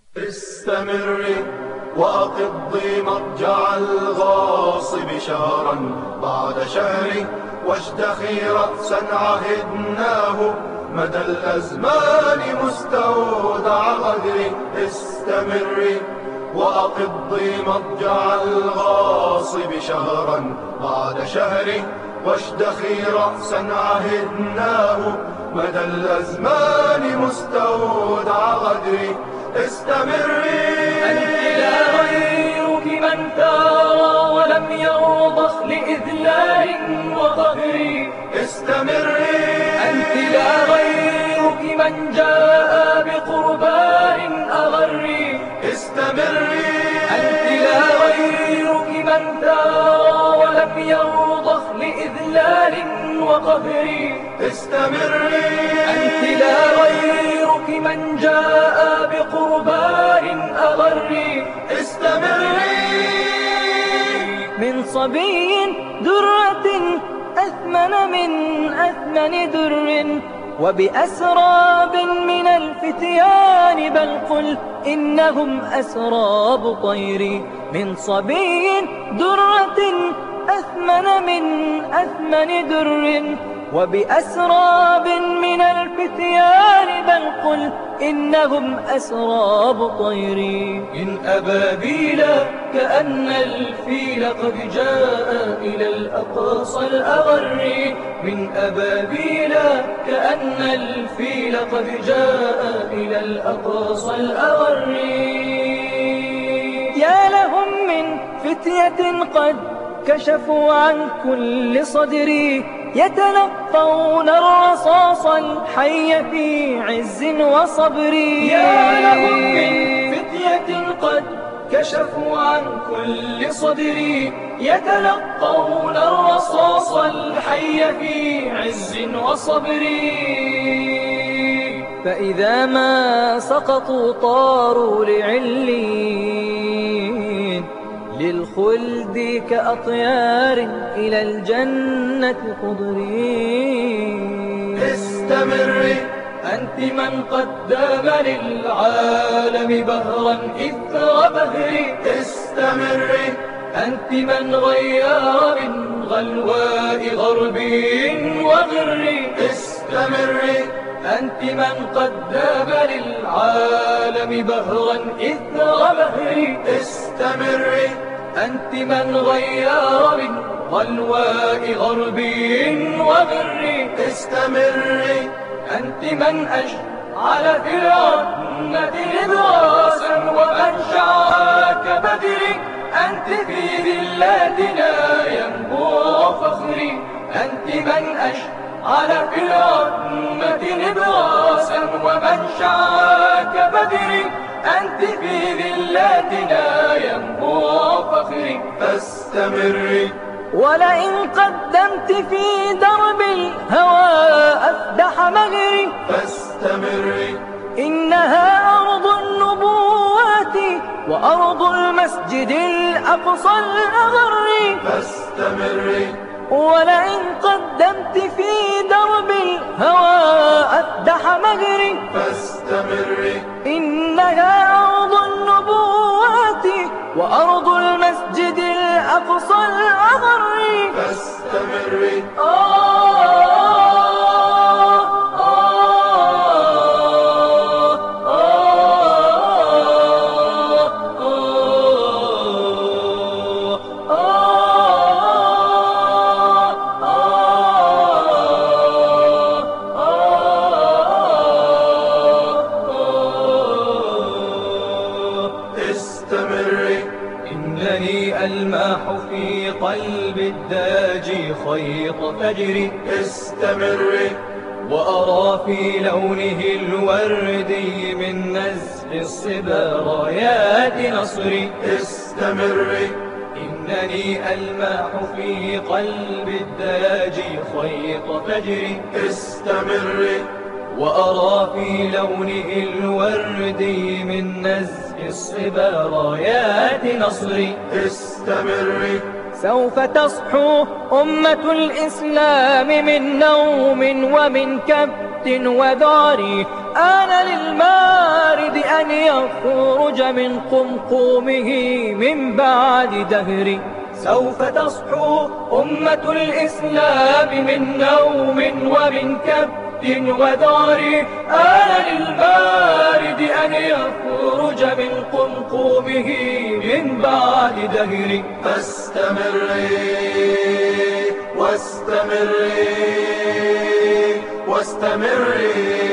استمري وأقضي مضجع الغاصب شهرا بعد شهر، واشتخي رأسا عهدناه مدى الأزمان مستودع غدر. استمري وأقضي مضجع الغاصب شهرا بعد شهر، واشتخي رأسا عهدناه مدى الأزمان مستودع غدر. استمري أنت لا غيرك من ثار ولم يرضخ لإذلال وقهر. استمري أنت لا غيرك من جاء بقربان أغر. استمري أنت لا غيرك من ثار ولم يرضخ لإذلال وقهر. استمري أنت لا غيرك من جاء بقربان أغر. استمري من صبي درة من أثمن در، وبأسراب من الفتيان بل قل إنهم أسراب طير. من صبي درة من أثمن در، وبأسراب من الفتيان بل قل إنهم أسراب طير. من أبابيل كأن الفيل قد جاء إلى الأقصى الأغر. من أبابيل كأن الفيل قد جاء إلى الأقصى الأغر. يا لهم من فتية قد كشفوا عن كل صدري، يتلقون الرصاص الحي في عز وصبر. يا لهم من فتية قد كشفوا عن كل صدري، يتلقون الرصاص الحي في عز وصبر. فإذا ما سقطوا طاروا لعلين، للخلد كأطيار إلى الجنة قدرين. استمري أنت من قدم للعالم بهرا إثر بهر. استمري أنت من غير من غلواء غرب وغر. استمري أنت من قدم للعالم بهرا إثر بهر. استمري أنت من غير من غلواء غرب وغر. استمري أنت من أشعل في العتمة نبراسا ومنشعا كبدر. أنت في ذلاتنا ينبوع فخري. أنت من أشعل في العتمة نبراسا ومنشعا كبدر. أنت في ذلاتنا ينبوع فخري. فاستمري ولئن قدمت في درب الهوى أفدح مغري. فاستمري إنها أرض النبوات وأرض المسجد الأقصى الأغر. فاستمري ولئن قدمت في درب الهوى أفدح مغري. فاستمري إنها أرض النبوات وأرض المسجد الأقصى الأغر. فاستمري استمري إنني ألمح في قلب الداجي خيط فجر. استمري وأرى في لونه الوردي من نزل الصبا رايات نصري. استمري إنني ألمح في قلب الداجي خيط فجر. استمري وأرى في لونه الوردي من نزل الصبا رايات نصري. استمري سوف تصحو أمة الإسلام من نوم ومن كب كبت وذعري، آن للمارد أن يخرج من قمقومه من بعد دهري. سوف تصحو أمة الإسلام من نوم ومن كبت وذعر، آن للمارد أن يخرج من قمقومه من بعد دهر. فاستمري واستمري واستمري